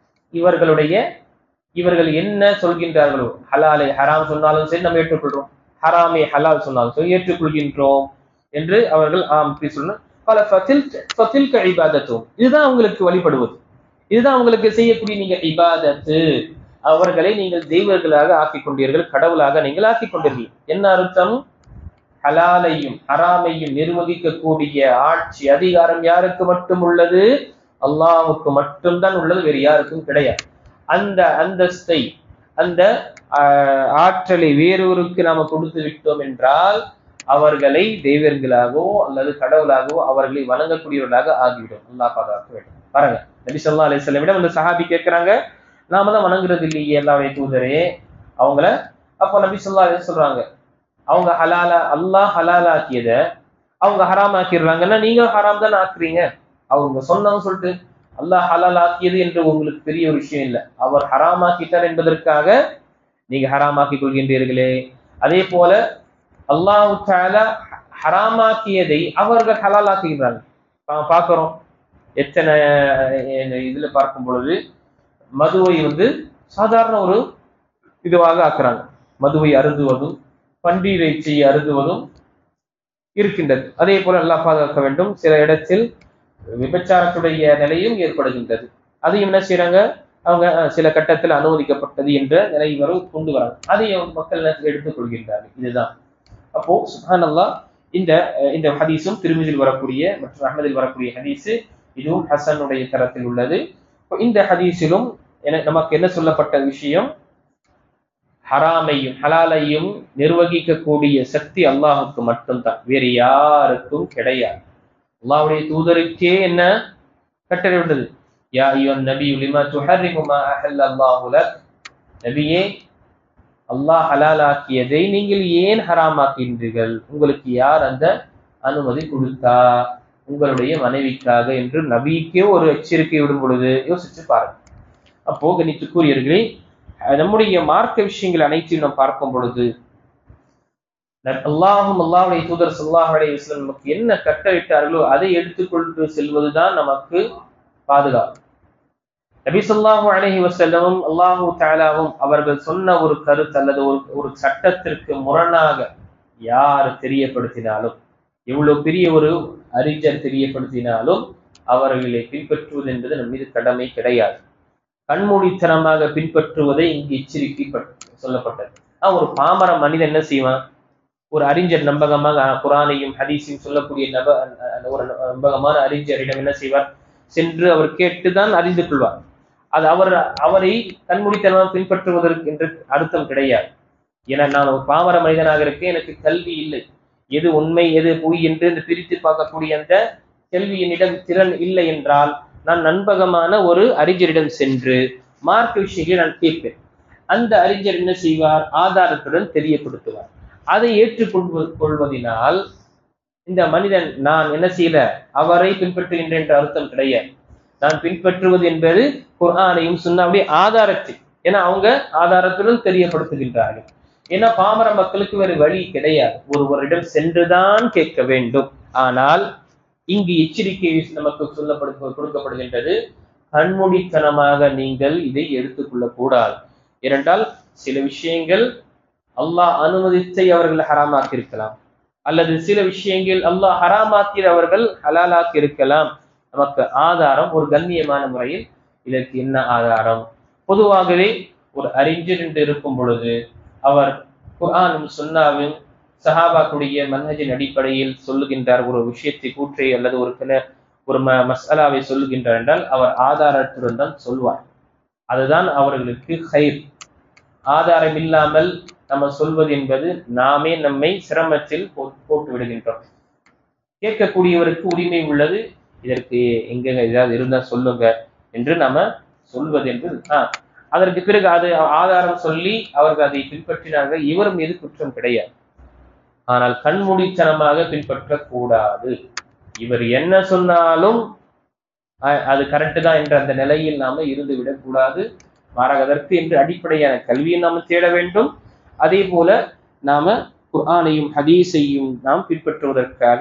இவர்கள் என்ன சொல்கின்றார்களோ, ஹலாலை ஹராம் சொன்னாலும் சரி நம்ம ஏற்றுக்கொள்றோம், ஹராமை ஹலால் சொன்னாலும் சரி ஏற்றுக்கொள்கின்றோம் என்று அவர்கள் சொன்ன இதுதான் அவங்களுக்கு வழிபடுவது, இதுதான் அவங்களுக்கு செய்யக்கூடிய நீங்க இபாதத்து, அவர்களை நீங்கள் தெய்வங்களாக ஆக்கிக் கொண்டீர்கள், கடவுளாக நீங்கள் ஆக்கிக் கொண்டீர்கள். என்ன அர்த்தம்? ஹலாலையும் ஹராமையும் நிர்வகிக்கக்கூடிய ஆட்சி அதிகாரம் யாருக்கு மட்டும் உள்ளது? அல்லாஹ்வுக்கு மட்டும்தான் உள்ளது, வேறு யாருக்கும் கிடையாது. அந்த அந்தஸ்தை, அந்த ஆற்றலை வேறொருக்கு நாம கொடுத்து விட்டோம் என்றால் அவர்களை தெய்வங்களாகவோ அல்லது கடவுளாகவோ அவர்களை வணங்கக்கூடியவர்களாக ஆகிவிடும். அல்லாஹ் பாதுகாக்க வேண்டும். பாருங்க, நபி ஸல்லல்லாஹு அலைஹி வஸல்லம் அந்த சஹாபி கேட்கிறாங்க, நாம தான் வணங்குறது இல்லையே அல்லாஹ்வுடைய தூதரே அவங்கள. அப்போ நபி ஸல்லல்லாஹு அலைஹி வஸல்லம் சொல்றாங்க, அவங்க அல்லாஹ் ஹலாலாக்கியத அவங்க ஹராம் ஆக்கிடுறாங்கன்னா நீங்க ஹராம் தான் ஆக்குறீங்க. அவங்க சொன்னாங்க சொல்லிட்டு அல்லாஹ் ஹலால் ஆக்கியது என்று உங்களுக்கு பெரிய ஒரு விஷயம் இல்லை, அவர் ஹராம் ஆக்கிட்டார் என்பதற்காக நீங்க ஹராமாக்கிக் கொள்கின்றீர்களே. அதே போல அல்லாஹ் தஆலா ஹராமாக்கியதை அவர்கள் ஹலால் ஆக்குகிறாங்க. பார்க்கிறோம், எத்தனை இதுல பார்க்கும் பொழுது மதுவை சாதாரண ஒரு இதுவாக ஆக்குறாங்க. மதுவை அருந்துவதும் பன்றியிறைச்சியை அருந்துவதும் இருக்கின்றது. அதே போல அல்லாஹ் பாதுகாக்க வேண்டும். சில இடத்தில் விபச்சாரத்துடைய நிலையும் ஏற்படுகின்றது. அதையும் என்ன செய்யறாங்க, அவங்க சில கட்டத்தில் அனுமதிக்கப்பட்டது என்ற நிலை வரை கொண்டு வராங்க. அதையும் மக்கள் எடுத்துக் கொள்கின்றார்கள். இதுதான். அப்போ சுப்ஹானல்லாஹ், இந்த ஹதீஸும் திருமிதில் வரக்கூடிய மற்றும் அஹ்மதில் வரக்கூடிய ஹதீஸ், இதுவும் ஹசனுடைய தரத்தில் உள்ளது. இந்த ஹதீஸிலும் நமக்கு என்ன சொல்லப்பட்ட விஷயம், ஹராமையும் ஹலாலையும் நிர்வகிக்கக்கூடிய சக்தி அல்லாஹுக்கு மட்டும்தான், வேறு யாருக்கும் கிடையாது. அல்லாஹ்வுடைய தூதருக்கே என்ன கட்டளை உள்ளது, யா அய்யுஹன் நபியு லிமா துஹர்ரிமு மா அஹல்லல்லாஹு லக், நபியே அல்லாஹ் ஹலாலாக்கியதை நீங்கள் ஏன் ஹராமாக்கின்றீர்கள், உங்களுக்கு யார் அந்த அனுமதி கொடுத்தா, உங்களுடைய மனைவிக்காக என்று நபிக்கே ஒரு எச்சரிக்கை விடும் பொழுது யோசிச்சு பாருங்க. அப்போ கணித்துக்குரியவர்களே, நம்முடைய மார்க்க விஷயங்கள் அனைத்தையும் நாம் பார்க்கும் பொழுது அல்லாஹ்வுடைய தூதர் ஸல்லல்லாஹு அலைஹி வஸல்லம் நமக்கு என்ன கட்டளையிட்டார்களோ அதை எடுத்துக்கொண்டு செல்வதுதான் நமக்கு பாதுகாப்பு. நபி ஸல்லல்லாஹு அலைஹி வஸல்லம் அல்லாஹ் தஆலாவும் அவர்கள் சொன்ன ஒரு கருத்து அல்லது ஒரு சட்டத்திற்கு முரணாக யார் தெரியப்படுத்தினாலும், எவ்வளவு பெரிய ஒரு அறிஞர் தெரியப்படுத்தினாலும் அவர்களை பின்பற்றுவது என்பது நம் மீது கடமை கிடையாது. கண்மூடித்தனமாக பின்பற்றுவதை இங்கு எச்சரிக்கை சொல்லப்பட்டது. ஒரு பாமர மனிதன் என்ன செய்வான், ஒரு அறிஞர் நம்பகமாக குர்ஆனையும் ஹதீஸையும் சொல்லக்கூடிய ஒரு நம்பகமான அறிஞரிடம் என்ன செய்வார், சென்று அவர் கேட்டுதான் அறிந்து கொள்வார். அது அவரை கண்மூடித்தனமாக பின்பற்றுவதற்கு என்று அர்த்தம் கிடையாது. ஏன்னா நான் ஒரு பாமர மனிதனாக இருக்கேன், எனக்கு கல்வி இல்லை, எது உண்மை எது பொய் என்று பிரித்து பார்க்கக்கூடிய அந்த கேள்வி என்னிடம் திறன் இல்லை என்றால் நான் நண்பகமான ஒரு அறிஞரிடம் சென்று மார்க்க விஷயங்களை நான் கேட்பேன். அந்த அறிஞர் என்ன செய்வார், ஆதாரத்துடன் தெரியப்படுத்துவார். அதை ஏற்றுக்கொள்வதினால் இந்த மனிதன் நான் என்ன செய்யல, அவரை பின்பற்றுகின்றேன் என்ற அர்த்தம் கிடையாது. நான் பின்பற்றுவது என்பது குர்ஆனையும் சுன்னாவுடைய ஆதாரத்தை, ஏன்னா அவங்க ஆதாரத்துடன் தெரியப்படுத்துகின்றார்கள். ஏன்னா பாமர மக்களுக்கு வேறு வழி கிடையாது, ஒருவரிடம் சென்றுதான் கேட்க வேண்டும். ஆனால் இங்கு எச்சரிக்கை நமக்கு கொடுக்கப்படுகின்றது, கண்மூடித்தனமாக நீங்கள் இதை எடுத்துக்கொள்ள கூடாது. ஏனென்றால் சில விஷயங்கள் அல்லாஹ் அனுமதித்தை அவர்கள் ஹராமாக்கி இருக்கலாம், அல்லது சில விஷயங்கள் அல்லாஹ் ஹராமாக்கி அவர்கள் ஹலாலாக்கி இருக்கலாம். நமக்கு ஆதாரம் ஒரு கண்ணியமான முறையில் இதற்கு என்ன ஆதாரம்? பொதுவாகவே ஒரு அறிஞர் என்று இருக்கும் பொழுது அவர் குர்ஆனும் சுன்னாவும் சஹாபாக்குடைய மன்ஹஜின் அடிப்படையில் சொல்லுகின்றார், ஒரு விஷயத்தை கூற்றை அல்லது ஒரு மஸ்அலாவை சொல்லுகின்றார் என்றால் அவர் ஆதாரத்துடன் தான் சொல்வார். அதுதான் அவர்களுக்கு ஹைர். ஆதாரம் இல்லாமல் நம்ம சொல்வது என்பது நாமே நம்மை சிரமத்தில் போட்டு விடுகின்றோம். கேட்கக்கூடியவருக்கு உரிமை உள்ளது, இதற்கு எங்க ஏதாவது இருந்தா சொல்லுங்க என்று நாம சொல்வது என்று. அதற்கு பிறகு அது ஆதாரம் சொல்லி அவர்கள் அதை பின்பற்றினார்கள், இவர் மீது குற்றம் கிடையாது. ஆனால் கண்மூடித்தனமாக பின்பற்றக்கூடாது. இவர் என்ன சொன்னாலும் அது கரெக்டு தான் என்ற அந்த நிலையில் நாம இருந்து விடக்கூடாது. மாறாக அதற்கு என்று அடிப்படையான கல்வியை நாம தேட வேண்டும். அதே போல நாம குர்ஆனையும் ஹதீஸையும் நாம் பின்பற்றுவதற்காக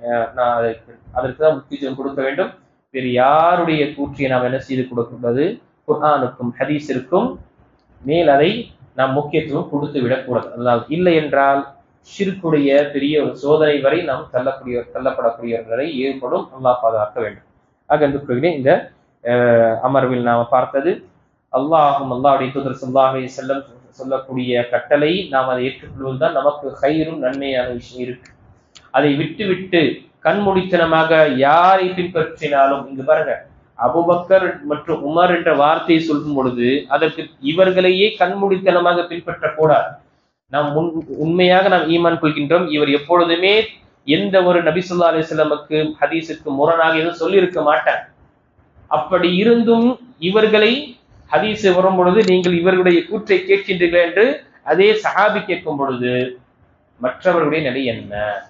அதற்கு தான் முக்கியத்துவம் கொடுக்க வேண்டும். வேறு யாருடைய கூற்றியை நாம் என்ன செய்து கொடுக்கூடாது? குர்ஆனுக்கும் ஹதீஸிற்கும் மேல் அதை நாம் முக்கியத்துவம் கொடுத்து விடக்கூடாது. அதாவது இல்லை என்றால் ஷிர்க்குடைய பெரிய ஒரு சோதனை வரை நாம் தள்ளப்படக்கூடியவர்களை ஏற்படும். அல்லாஹ் பாதுகாக்க வேண்டும். ஆக இந்த அமர்வில் நாம பார்த்தது அல்லாஹ்வுடைய தூதர் ஸல்லல்லாஹு அலைஹி வஸல்லம் சொல்லக்கூடிய கட்டளை நாம் அதை ஏற்றுக்கொள்வதுதான் நமக்கு ஹைரும் நன்மையான விஷயம் இருக்கு. அதை விட்டு கண்மூடித்தனமாக யாரை பின்பற்றினாலும், இங்கு பாருங்க, அபூபக்கர் மற்றும் உமர் என்ற வார்த்தையை சொல்லும் பொழுது அதற்கு இவர்களையே கண்மூடித்தனமாக பின்பற்றக்கூடாது. நாம் உண்மையாக நாம் ஈமான் கொள்கின்றோம், இவர் எப்பொழுதுமே எந்த ஒரு நபி ஸல்லல்லாஹு அலைஹி வஸல்லமுக்கு ஹதீஸுக்கு முரணாக எதுவும் சொல்லியிருக்க மாட்டார். அப்படி இருந்தும் இவர்களை ஹதீஸ் வரும் பொழுது நீங்கள் இவர்களுடைய கூற்றை கேட்கின்றீர்கள் என்று அதே சஹாபி கேட்கும் பொழுது மற்றவர்களுடைய நிலை என்ன?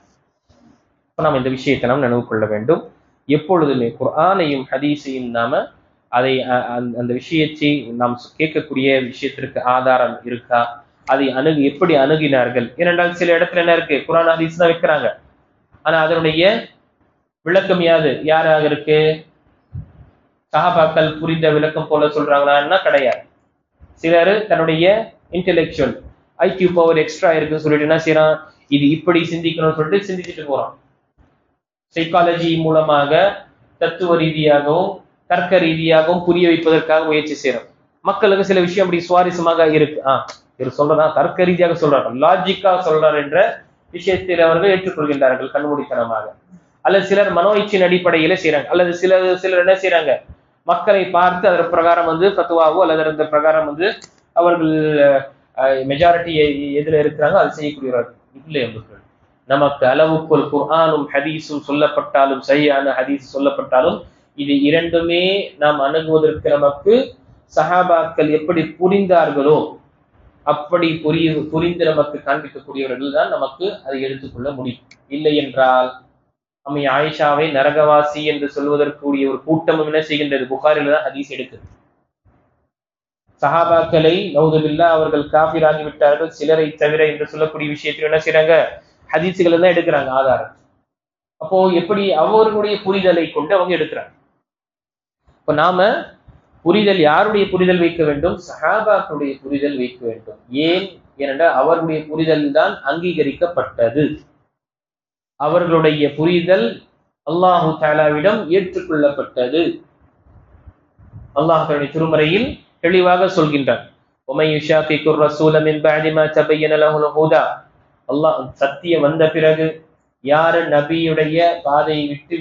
நாம் இந்த விஷயத்தை நாம் நினைவு கொள்ள வேண்டும். எப்பொழுதுமே குர்ஆனையும் ஹதீஸையும் நாம அதை அந்த விஷயத்தை நாம் கேட்கக்கூடிய விஷயத்திற்கு ஆதாரம் இருக்கா, அதை எப்படி அணுகினார்கள்? ஏனென்றால் சில இடத்துல என்ன இருக்கு, குர்ஆன் ஹதீஸ் தான் வைக்கிறாங்க, ஆனா அதனுடைய விளக்கம் யாராக இருக்கு? சஹாபாக்கள் புரிந்த விளக்கம் போல சொல்றாங்களா? கிடையாது. சிலர் தன்னுடைய இன்டெலெக்சுவல் ஐக்யூ பவர் எக்ஸ்ட்ரா இருக்குன்னு சொல்லிட்டு என்ன செய்யறான், இது இப்படி சிந்திக்கணும்னு சொல்லிட்டு சிந்திச்சுட்டு போறான். சைக்காலஜி மூலமாக தத்துவ ரீதியாகவும் தர்க்க ரீதியாகவும் புரிய வைப்பதற்காக முயற்சி செய்யறோம். மக்களுக்கு சில விஷயம் அப்படி சுவாரஸ்யமாக இருக்கு, இவர் சொல்றதா தர்க்க ரீதியாக சொல்றாரு, லாஜிக்கா சொல்றாரு என்ற விஷயத்தில் அவர்கள் ஏற்றுக்கொள்கின்றார்கள் கண்மூடித்தனமாக. அல்லது சிலர் மனோ இச்சின் அடிப்படையில செய்யறாங்க, அல்லது சிலர் என்ன செய்யறாங்க, மக்களை பார்த்து அதன் பிரகாரம் ஃபத்வாவோ அல்லது அந்த பிரகாரம் அவர்கள் மெஜாரிட்டி எதுல இருக்கிறாங்க அது செய்யக்கூடியவர்கள் இல்லை. என்பர்கள் நமக்கு அளவுக்குள் குர்ஆனும் ஹதீஸும் சொல்லப்பட்டாலும், சரியான ஹதீஸ் சொல்லப்பட்டாலும், இது இரண்டுமே நாம் அணுகுவதற்கு நமக்கு சஹாபாக்கள் எப்படி புரிந்தார்களோ அப்படி புரிந்து நமக்கு காண்பிக்கக்கூடியவர்கள் தான் நமக்கு அதை எடுத்துக்கொள்ள முடியும். இல்லை என்றால் அம்மை ஆயிஷாவை நரகவாசி என்று சொல்வதற்குரிய ஒரு கூட்டமும் என்ன செய்கின்றது? புகாரில தான் ஹதீஸ் எடுக்குது. சஹாபாக்களை நௌதுபில்லா அவர்கள் காஃபிர் ஆகிவிட்டார்கள் சிலரை தவிர என்று சொல்லக்கூடிய விஷயத்தில் என்ன செய்யறாங்க? ஹதீஸுகளை தான் எடுக்கிறாங்க ஆதாரம். அப்போ எப்படி அவர்களுடைய புரிதலை கொண்டு அவங்க எடுக்கிறாங்க. இப்ப நாம புரிதல் யாருடைய புரிதல் வைக்க வேண்டும்? சஹாபாக்களுடைய புரிதல் வைக்க வேண்டும். ஏனென்றால் அவர்களுடைய புரிதல் தான் அங்கீகரிக்கப்பட்டது. அவர்களுடைய புரிதல் அல்லாஹு தஆலாவிடம் ஏற்றுக்கொள்ளப்பட்டது. அல்லாஹ் தன்னுடைய திருமறையில் தெளிவாக சொல்கின்றான், وَمَن يُشَاقِقِ الرَّسُولَ مِن بَعْدِ مَا تَبَيَّنَ لَهُ الْهُدَى. அல்லாஹ் சத்தியம் வந்த பிறகு யார் நபியுடைய பாதையை விட்டு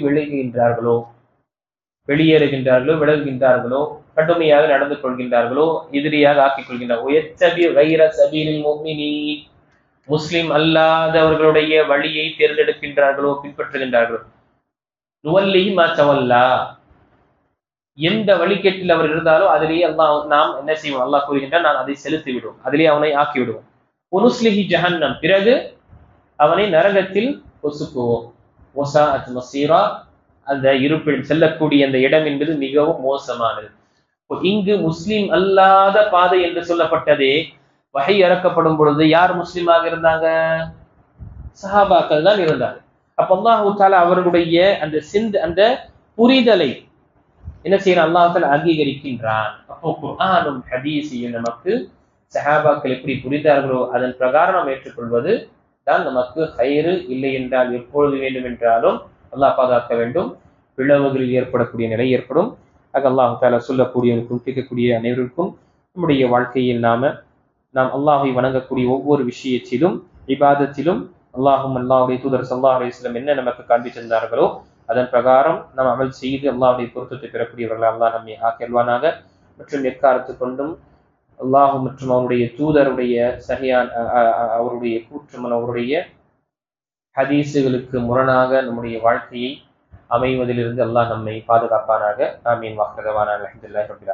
விலகுகின்றார்களோ, கடுமையாக நடந்து கொள்கின்றார்களோ, எதிரியாக ஆக்கிக் கொள்கின்றார்கள். وَيَتَّبِعْ غَيْرَ سَبِيلِ الْمُؤْمِنِينَ. முஸ்லிம் அல்லாதவர்களுடைய வழியை தேர்ந்தெடுக்கின்றார்களோ, பின்பற்றுகின்றார்களோ, நுவல்லிஹி மா தவல்லா, எந்த வழிகேட்டில் அவர் இருந்தாலோ அதிலேயே நாம் என்ன செய்வோம்? அல்லாஹ் கூறுகின்றான், நான் அதை செலுத்தி விடுவோம், அதிலே அவனை ஆக்கி விடுவோம். ஒனுஸ்லிஹி ஜஹன்னம், பிறகு அவனை நரகத்தில் பொசுக்குவோம். வஸாஅத் மஸீரா, அந்த இருப்பிடம் செல்லக்கூடிய அந்த இடம் என்பது மிகவும் மோசமானது. இங்கு முஸ்லிம் அல்லாத பாதை என்று சொல்லப்பட்டதே வஹி இறக்கப்படும் பொழுது யார் முஸ்லிமாக இருந்தாங்க? சஹாபாக்கள் தான் இருந்தாங்க. அப்ப அல்லாஹு தஆலா அவர்களுடைய அந்த புரிதலை என்ன செய்யறான்? அல்லாஹ் தஆலா அங்கீகரிக்கின்றான். அப்போ குர்ஆனும் ஹதீஸையும் நமக்கு சஹாபாக்கள் எப்படி புரிந்தார்களோ அதன் பிரகாரம் நாம் ஏற்றுக்கொள்வது தான் நமக்கு ஹைரு. இல்லை என்றால் எப்பொழுது வேண்டும் என்றாலும் அல்லாஹ் பாதுகாக்க வேண்டும், பிளவுகளில் ஏற்படக்கூடிய நிலை ஏற்படும். ஆக அல்லாஹ் தஆலா சொல்லக்கூடியவருக்கும் கேட்கக்கூடிய அனைவருக்கும் நம்முடைய வாழ்க்கையில் நாம் அல்லாஹை வணங்கக்கூடிய ஒவ்வொரு விஷயத்திலும் இபாதத்திலும் அல்லாஹுடைய தூதர் ஸல்லல்லாஹு அலைஹி வஸல்லம் என்ன நமக்கு காண்பித்திருந்தார்களோ அதன் பிரகாரம் நாம் அமல் செய்து அல்லாஹுடைய பொருத்தத்தை பெறக்கூடியவர்கள் அல்லாஹ் நம்மை ஆக்கிடுவானாக. மற்றும் எக்காலத்து கொண்டும் அல்லாஹ் மற்றும் அவருடைய தூதருடைய சரியான அவருடைய கூற்றம் அவருடைய ஹதீஸுகளுக்கு முரணாக நம்முடைய வாழ்க்கையை அமைவதிலிருந்து அல்லாஹ் நம்மை பாதுகாப்பானாக. ஆமீன். வாஹ்ரதவானா அல்ஹம்துலில்லாஹி ரப்பில் ஆலமீன்.